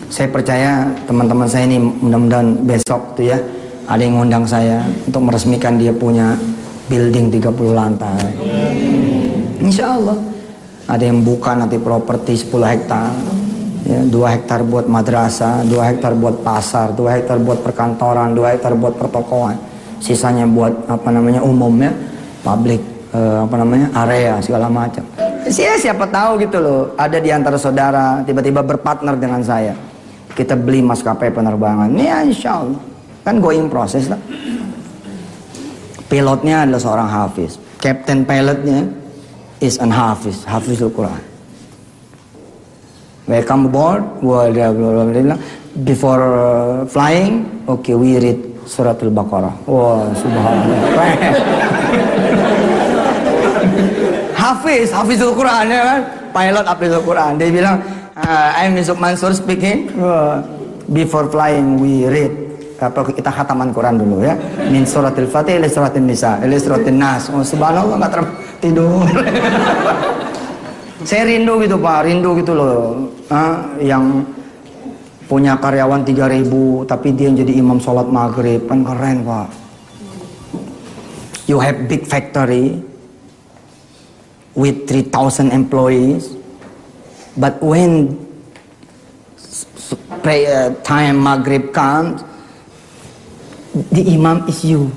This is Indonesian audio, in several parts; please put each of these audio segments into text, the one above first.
Saya percaya teman-teman saya ini mudah-mudahan besok tuh ya ada yang ngundang saya untuk meresmikan dia punya building 30 lantai. Insya Allah. Ada yang buka nanti properti 10 hektar. Ya, 2 hektar buat madrasah, 2 hektar buat pasar, 2 hektar buat perkantoran, 2 hektar buat pertokoan. Sisanya buat umumnya, public area segala macam. Siapa tahu gitu loh, ada di antara saudara tiba-tiba berpartner dengan saya. Kita beli maskapai penerbangan. Ya insya Allah. Kan going process lah. Pilotnya adalah seorang hafiz. Captain pilotnya is an hafiz, hafizul Quran. Welcome aboard. Before flying, okay, we read suratul Baqarah. Wah, subhanallah. Hafizul Quran ya kan? Pilot hafizul Quran. Dia bilang, I'm Yusuf Mansur speaking. Before flying, we read. Kita khataman Quran dulu ya. Min suratil Fatih ila suratin Nisa, ila suratin Nas. Oh, subhanallah, nggak tidur. Saya rindu gitu Pak, rindu gitu loh. Yang punya karyawan 3.000 tapi dia jadi imam sholat maghrib, kan keren Pak. You have big factory with 3,000 employees, but when prayer time maghrib comes, the imam is you.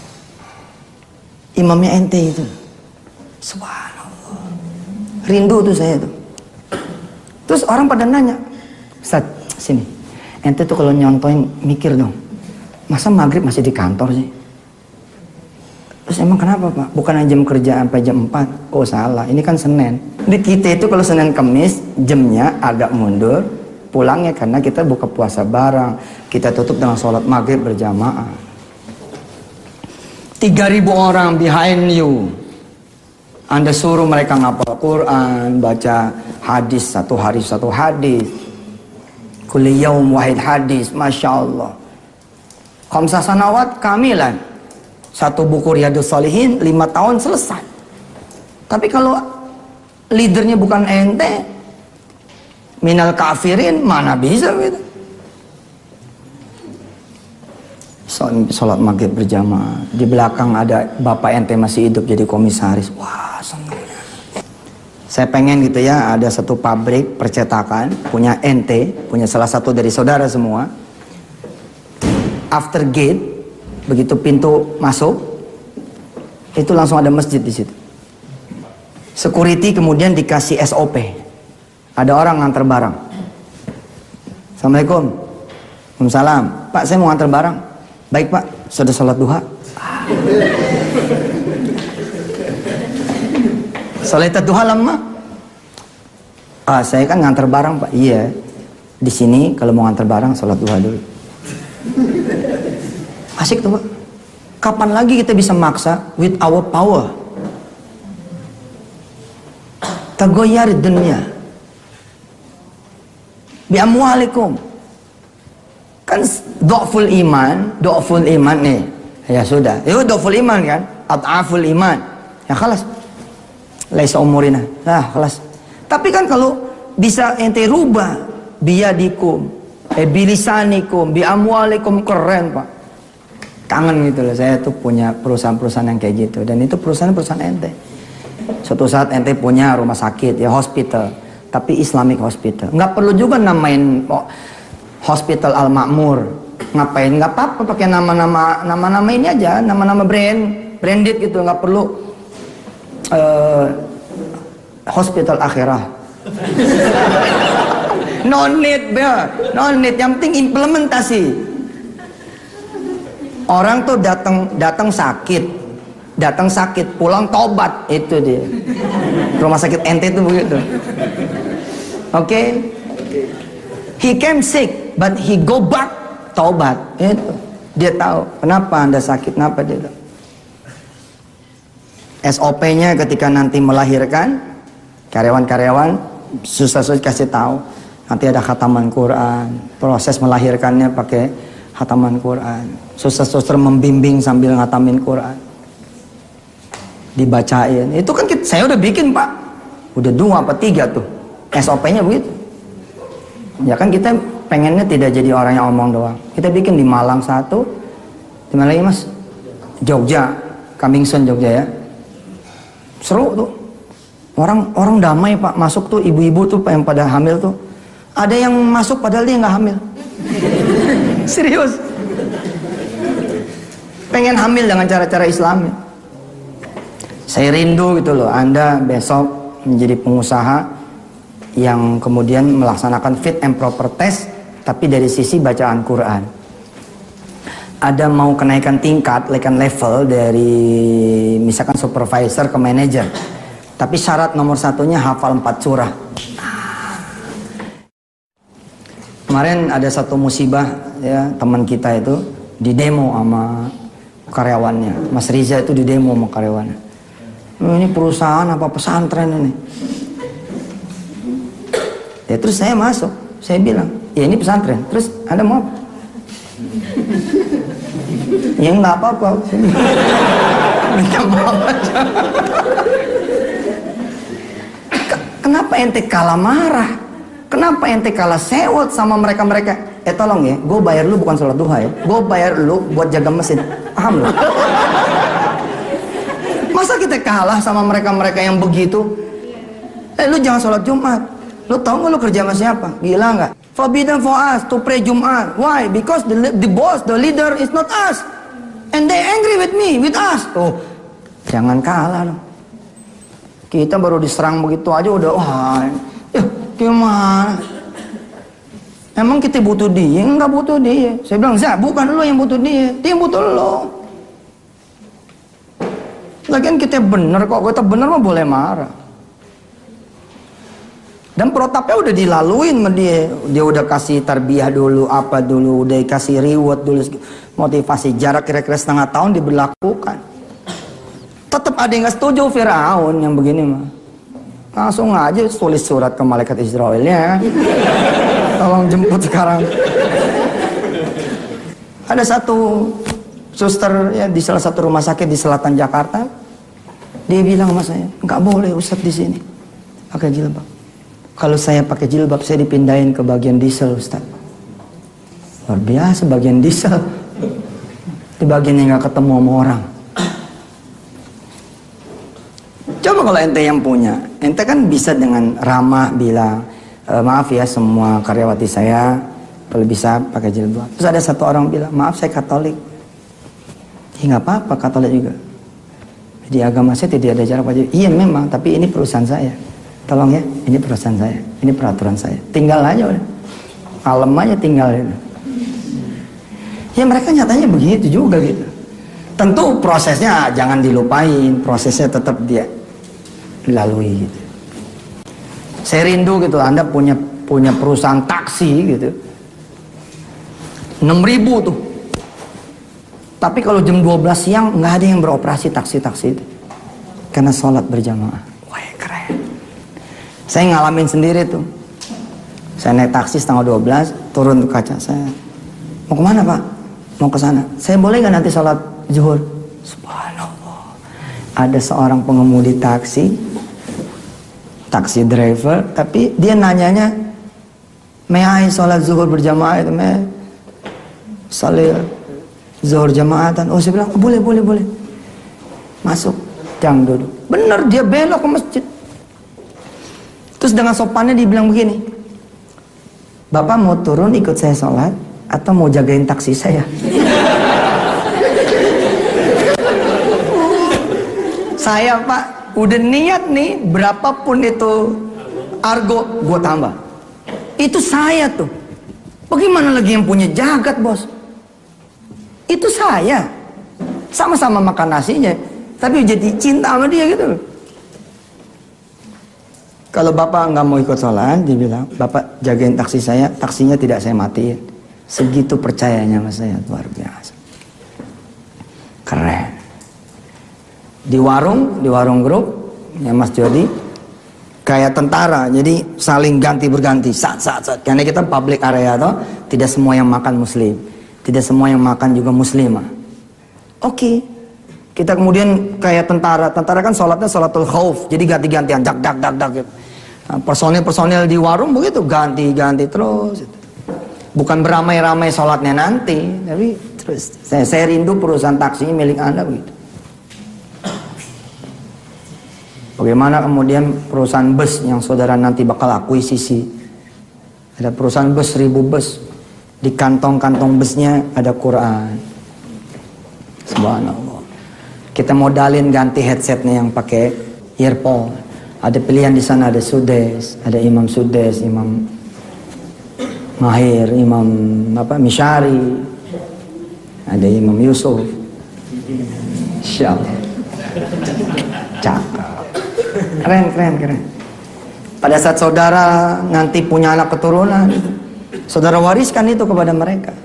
Imamnya ente itu. Subhanallah. Rindu tuh saya tuh. Terus orang pada nanya, Ustaz, sini. Ente tuh kalau nyontoin mikir dong. Masa maghrib masih di kantor sih? Terus emang kenapa Pak? Bukan jam kerja sampai jam 4. Oh salah, ini kan Senin. Di kita itu kalau Senin Kamis jamnya agak mundur. Pulangnya karena kita buka puasa bareng, kita tutup dengan sholat maghrib berjamaah. 3.000 orang behind you. Anda suruh mereka ngapal Quran, baca hadis, satu hari satu hadis. Kulli yaum wahid hadis, Masya Allah. Khamsah sanawat kamilan. Satu buku Riyadhus Shalihin 5 tahun selesai. Tapi kalau leadernya bukan ente, minal kafirin, mana bisa gitu. Sholat maghrib berjamaah. Di belakang ada bapak ente masih hidup jadi komisaris. Wah, senangnya. Saya pengen gitu ya, ada satu pabrik percetakan punya ente, punya salah satu dari saudara semua. After gate, begitu pintu masuk, itu langsung ada masjid di situ. Security kemudian dikasih SOP. Ada orang nganter barang. Assalamualaikum. Waalaikumsalam. Pak, saya mau nganter barang. Baik Pak, sudah sholat duha. Sholat duha lama. Saya kan nganter barang Pak. Iya. Di sini kalau mau nganter barang sholat duha dulu. Asik tuh Pak. Kapan lagi kita bisa maksa with our power? Tagoyar dunia. Bi'amwalikum. Kan do'ful iman nih. Ya sudah. Itu do'ful iman kan? At'aful iman. Ya khalas. Laisa umurina. Nah khalas. Tapi kan kalau bisa ente rubah biyadikum, bilisanikum, bi'amwalikum, keren Pak. Kangen gitu loh. Saya tuh punya perusahaan-perusahaan yang kayak gitu. Dan itu perusahaan ente. Suatu saat ente punya rumah sakit, ya hospital. Tapi Islamic hospital. Nggak perlu juga namain hospital Al-Ma'mur. Ngapain? Nggak apa-apa pakai nama-nama ini aja, nama-nama branded gitu. Nggak perlu hospital akhirah. No need. Yang penting implementasi. Orang tuh datang sakit, pulang tobat, itu dia. Rumah sakit ente itu begitu. Okay? He came sick, but he go back, taubat. Itu. Dia tahu kenapa Anda sakit, kenapa dia tahu. SOP-nya ketika nanti melahirkan, karyawan-karyawan susah-susah kasih tahu. Nanti ada khataman Quran, proses melahirkannya pakai khataman Quran. Suster-suster membimbing sambil ngatamin Quran. Dibacain. Itu kan saya udah bikin Pak. Udah 2 apa 3 tuh. SOP-nya begitu. Ya kan kita pengennya tidak jadi orang yang omong doang. Kita bikin di Malang satu, di mana lagi mas? Jogja, coming soon Jogja ya. Seru tuh. Orang damai pak, masuk tuh ibu-ibu tuh yang pada hamil tuh. Ada yang masuk padahal dia nggak hamil. Serius. Pengen hamil dengan cara-cara Islam. Saya rindu gitu loh, Anda besok menjadi pengusaha yang kemudian melaksanakan fit and proper test, tapi dari sisi bacaan Quran. Ada mau kenaikan tingkat, kenaikan level dari misalkan supervisor ke manager, tapi syarat nomor satunya hafal 4 surah. Kemarin ada satu musibah ya, teman kita itu didemo sama karyawannya. Mas Riza itu didemo sama karyawannya. Ini perusahaan apa pesantren ini? Ya terus saya masuk, saya bilang, ya ini pesantren. Terus Anda mau apa? Ya nggak apa-apa. Minta maaf aja. Kenapa ente kalah marah? Kenapa ente kalah sewot sama mereka-mereka? Tolong ya, gue bayar lu bukan sholat duha ya. Gue bayar lu buat jaga mesin. Paham lu? Masa kita kalah sama mereka-mereka yang begitu? Lu jangan sholat Jumat. Lu tahu nggak lu kerja sama siapa? Gila nggak? Forbidden for us to pray Jumat. Why? Because the boss, the leader is not us. And they angry with me, with us. Tuh, jangan kalah dong. Kita baru diserang begitu aja udah, wah, ya gimana? Emang kita butuh dia? Enggak butuh dia. Saya bilang, Zah, bukan lo yang butuh dia yang butuh lo. Lagian kita bener kok, kita bener mah boleh marah. Dan protapnya udah dilaluin sama dia. Dia udah kasih tarbiyah dulu, apa dulu, udah kasih reward dulu, motivasi. Jarak kira-kira setengah tahun diberlakukan. Tetap ada yang gak setuju. Firaun yang begini mah langsung aja tulis surat ke malaikat Israelnya, tolong jemput sekarang. Ada satu suster ya di salah satu rumah sakit di selatan Jakarta, dia bilang sama saya, nggak boleh Ustadz di sini pakai jilbab. Kalau saya pakai jilbab, saya dipindahin ke bagian diesel, Ustadz. Luar biasa, bagian diesel. Di bagian yang gak ketemu sama orang. Coba kalau ente yang punya, ente kan bisa dengan ramah bilang, maaf ya semua karyawati saya, kalau bisa pakai jilbab. Terus ada satu orang bilang, maaf saya Katolik. Ya nggak apa-apa, Katolik juga. Di agama saya tidak ada jarak wajib. Iya memang, tapi ini perusahaan saya. Tolong ya, ini perusahaan saya, ini peraturan saya. Tinggal aja udah, kalem aja tinggal. Ya mereka nyatanya begitu juga gitu. Tentu prosesnya jangan dilupain, prosesnya tetap dia dilalui gitu. Saya rindu gitu, Anda punya perusahaan taksi gitu, 6.000 tuh. Tapi kalau jam 12 siang nggak ada yang beroperasi taksi-taksi itu, karena sholat berjamaah. Wah keren. Saya ngalamin sendiri tuh. Saya naik taksi setengah 12, turun ke kaca saya. Mau kemana Pak? Mau ke sana. Saya boleh nggak nanti sholat zuhur? Subhanallah. Ada seorang pengemudi taksi driver, tapi dia nanyanya, may I sholat zuhur berjamaah itu, may sholat zuhur jamaatan. Oh saya bilang, boleh. Masuk, jangan duduk. Bener, dia belok ke masjid. Terus dengan sopannya dibilang begini, Bapak mau turun ikut saya sholat atau mau jagain taksi saya? Saya Pak udah niat nih, berapapun itu argo gue tambah. Itu saya tuh. Bagaimana lagi yang punya jagat bos? Itu saya. Sama-sama makan nasinya, tapi jadi cinta sama dia gitu. Kalau bapak nggak mau ikut sholat, dia bilang, bapak jagain taksi saya, taksinya tidak saya matiin. Segitu percayanya sama saya, luar biasa. Keren. Di warung grup, ya Mas Jody, kayak tentara, jadi saling ganti berganti, saat. Karena kita public area toh, tidak semua yang makan muslim, tidak semua yang makan juga muslimah. Oke. Kita kemudian kayak tentara kan sholatnya sholatul khauf, jadi ganti-gantian, dak gitu. Nah, personil di warung begitu ganti terus. Bukan beramai-ramai sholatnya nanti, tapi terus saya rindu perusahaan taksinya milik Anda begitu. Bagaimana kemudian perusahaan bus yang saudara nanti bakal akuisisi? Ada perusahaan bus 1000 bus, di kantong-kantong busnya ada Quran. Subhanallah. Kita modalin ganti headsetnya yang pakai earphone. Ada pilihan di sana, ada Sudes, ada Imam Sudes, Imam Mahir, Imam Misyari, ada Imam Yusuf. Insyaallah. Cakep. Keren. Pada saat saudara nanti punya anak keturunan, saudara wariskan itu kepada mereka.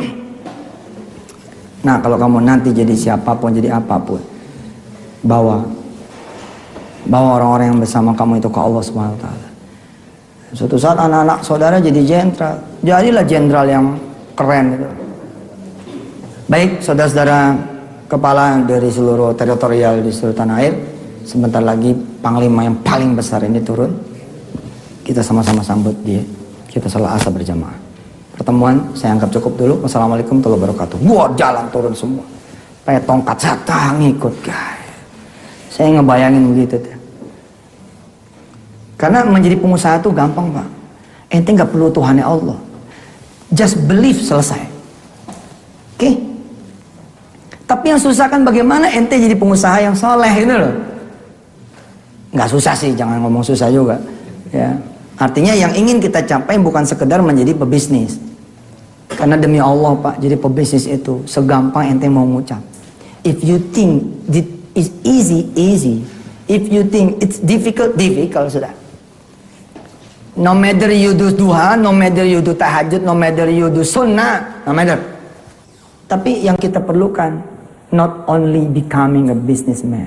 Nah, kalau kamu nanti jadi siapapun, jadi apapun, bawa orang-orang yang bersama kamu itu ke Allah Subhanahu wa taala. Suatu saat anak-anak saudara jadi jenderal, jadilah jenderal yang keren gitu. Baik, saudara-saudara kepala dari seluruh teritorial di seluruh tanah air, sebentar lagi panglima yang paling besar ini turun. Kita sama-sama sambut dia. Kita salat asar berjamaah. Pertemuan saya anggap cukup dulu. Wassalamualaikum warahmatullahi wabarakatuh. Wah, jalan turun semua. Kayak tongkat sata ngikut, guys. Saya ngebayangin begitu tuh. Karena menjadi pengusaha itu gampang, Pak. Ente nggak perlu Tuhannya Allah. Just believe, selesai. Oke? Tapi yang susah kan bagaimana ente jadi pengusaha yang soleh ini loh. Nggak susah sih, jangan ngomong susah juga. Ya. Artinya yang ingin kita capai bukan sekedar menjadi pebisnis. Karena demi Allah, Pak, jadi pebisnis itu segampang ente mau ngucap. If you think it is easy, easy. If you think it's difficult, difficult, sudah. No matter you do duha, no matter you do tahajud, no matter you do sunnah, no matter. Tapi yang kita perlukan, not only becoming a businessman,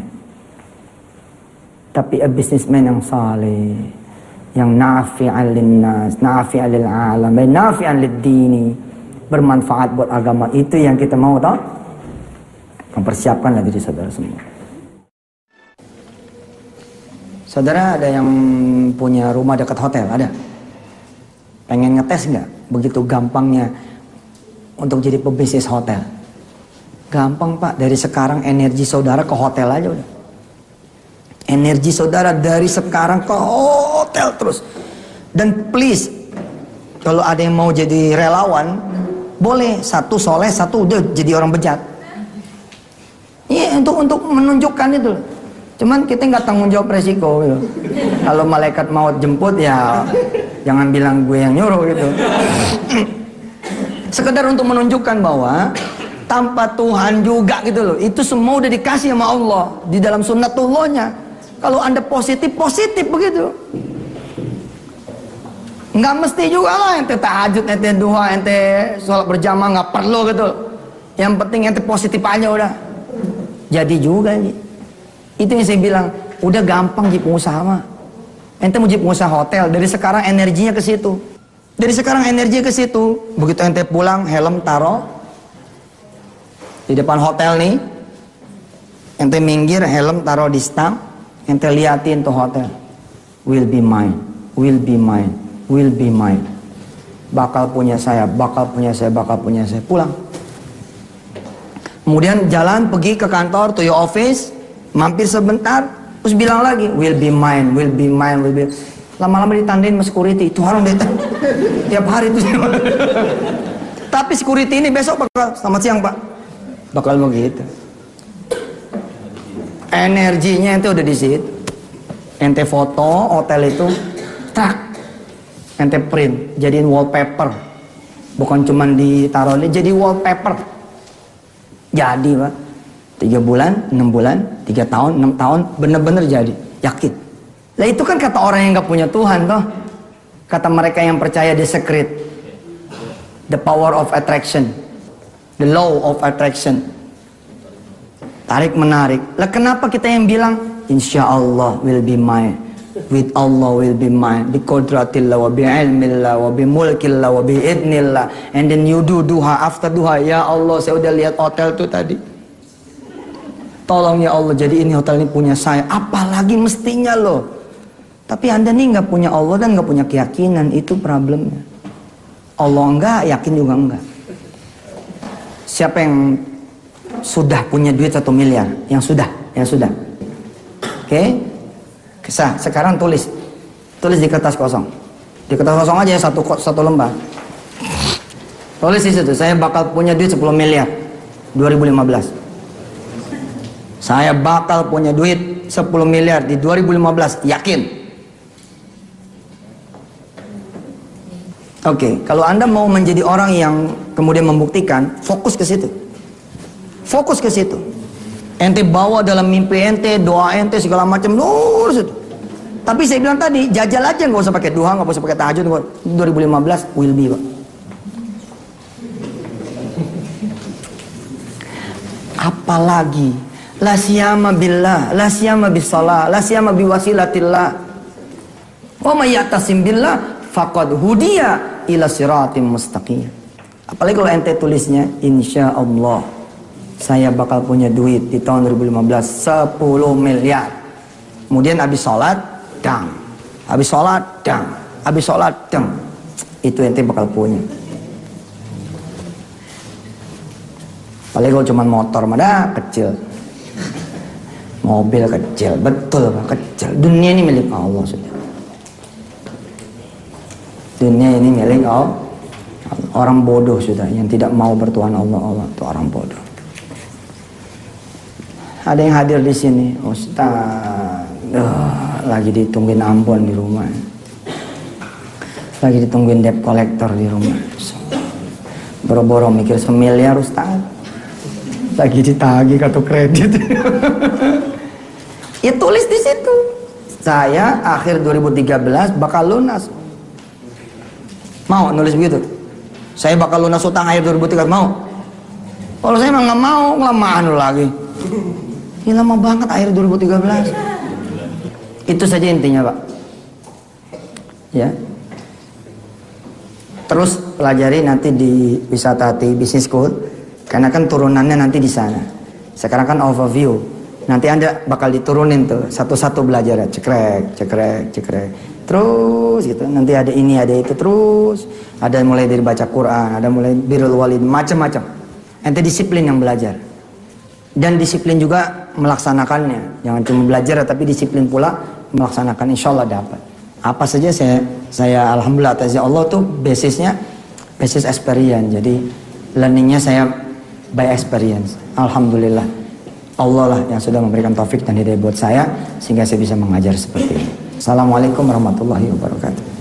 tapi a businessman yang saleh, yang nafi'an linnas, nafi'an lil alam, nafi'an lid dini, bermanfaat buat agama. Itu yang kita mau, tahu? Mempersiapkanlah diri saudara semua. Saudara ada yang punya rumah dekat hotel? Ada? Pengen ngetes nggak? Begitu gampangnya untuk jadi pebisnis hotel. Gampang, Pak. Dari sekarang energi saudara ke hotel aja udah. Energi saudara dari sekarang ke hotel terus. Dan please, kalau ada yang mau jadi relawan, boleh. Satu soleh, satu udah jadi orang bejat. Iya, untuk menunjukkan itu. Cuman kita nggak tanggung jawab resiko gitu. Kalau malaikat maut jemput ya jangan bilang gue yang nyuruh gitu. Sekedar untuk menunjukkan bahwa tanpa Tuhan juga gitu loh. Itu semua udah dikasih sama Allah di dalam sunnatullahnya. Kalau Anda positif begitu. Nggak mesti juga lah ente tahajud, ente duha, ente sholat berjamaah, nggak perlu gitu. Yang penting ente positif aja udah. Jadi juga nih. Itu yang saya bilang, udah gampang jadi pengusaha mah. Ente mau jadi pengusaha hotel, dari sekarang energinya ke situ. Dari sekarang energinya ke situ. Begitu ente pulang, helm taruh di depan hotel nih. Ente minggir, helm taruh di stang. Ente liatin tuh hotel. Will be mine, will be mine, will be mine. Bakal punya saya, bakal punya saya, bakal punya saya. Pulang. Kemudian jalan pergi ke kantor, to your office. Mampir sebentar, terus bilang lagi, will be mine, will be mine, will be. Lama-lama ditandain sama security, itu orang datang tiap hari itu. Tapi security ini besok bakal, selamat siang Pak, bakal begitu. Energinya itu udah di situ. Ente foto hotel itu, tak, ente print, jadiin wallpaper, bukan cuman ditaruh, jadi wallpaper. Jadi Pak. 3 bulan, 6 bulan, 3 tahun, 6 tahun, bener-bener jadi, yakin. Lah itu kan kata orang yang gak punya Tuhan toh. Kata mereka yang percaya the secret, the power of attraction, the law of attraction. Tarik menarik. Lah kenapa kita yang bilang, insya Allah will be mine, with Allah will be mine, bi qudratillah wa bi ilmillah wa bi mulkillah wa bi idnillah. And then you do duha, after duha, ya Allah saya udah lihat hotel tuh tadi. Tolong ya Allah, jadi ini hotel ini punya saya. Apalagi mestinya loh. Tapi Anda nih nggak punya Allah dan nggak punya keyakinan, itu problemnya. Allah enggak, yakin juga enggak. Siapa yang sudah punya duit 1 miliar? Yang sudah. Oke? Sekarang tulis di kertas kosong. Di kertas kosong aja satu lembar. Tulis di situ, saya bakal punya duit 10 miliar 2015. Saya bakal punya duit 10 miliar di 2015, yakin. Oke, kalau Anda mau menjadi orang yang kemudian membuktikan, fokus ke situ. Fokus ke situ. Ente bawa dalam mimpi ente, doa ente, segala macam, lurus itu. Tapi saya bilang tadi, jajal aja, nggak usah pakai duha, nggak usah pakai tahajud. 2015 will be, Pak. Apalagi la siyama billah, la siyama bisalah, la siyama biwasilatillah. Wa may ya'tasim billah faqad hudiya ila siratim mustaqim. Apalagi kalau ente tulisnya insyaallah saya bakal punya duit di tahun 2015 10 miliar. Kemudian habis sholat, dang. Habis sholat, dang. Habis sholat, dang. Itu ente bakal punya. Apalagi kalau cuma motor, mah kecil. Mobil kecil, betul Pak, kecil. Dunia ini milik Allah sudah. Dunia ini milik Allah. Orang bodoh sudah, yang tidak mau bertuhan Allah itu orang bodoh. Ada yang hadir di sini, Ustaz. Lagi ditungguin Ambon di rumah. Lagi ditungguin debt collector di rumah. Boro-boro mikir 1 miliar Ustaz. Lagi ditagih kartu kredit. Ya tulis di situ. Saya akhir 2013 bakal lunas. Mau nulis begitu? Saya bakal lunas utang akhir 2013, mau? Kalau saya emang nggak mau, kelamaan lagi. Ini lama banget akhir 2013. Itu saja intinya, Pak. Ya. Terus pelajari nanti di Wisata Hati Business School, karena kan turunannya nanti di sana. Sekarang kan overview. Nanti Anda bakal diturunin tuh, satu-satu belajar, cekrek. Terus gitu. Nanti ada ini, ada itu terus. Ada mulai dari baca Quran, ada mulai birrul walid, macam-macam. Ente disiplin yang belajar. Dan disiplin juga melaksanakannya. Jangan cuma belajar tapi disiplin pula melaksanakan, insyaallah dapat. Apa saja saya alhamdulillah atas Allah tuh basis experience. Jadi learningnya saya by experience. Alhamdulillah. Allah lah yang sudah memberikan taufik dan hidayah buat saya sehingga saya bisa mengajar seperti ini. Assalamualaikum warahmatullahi wabarakatuh.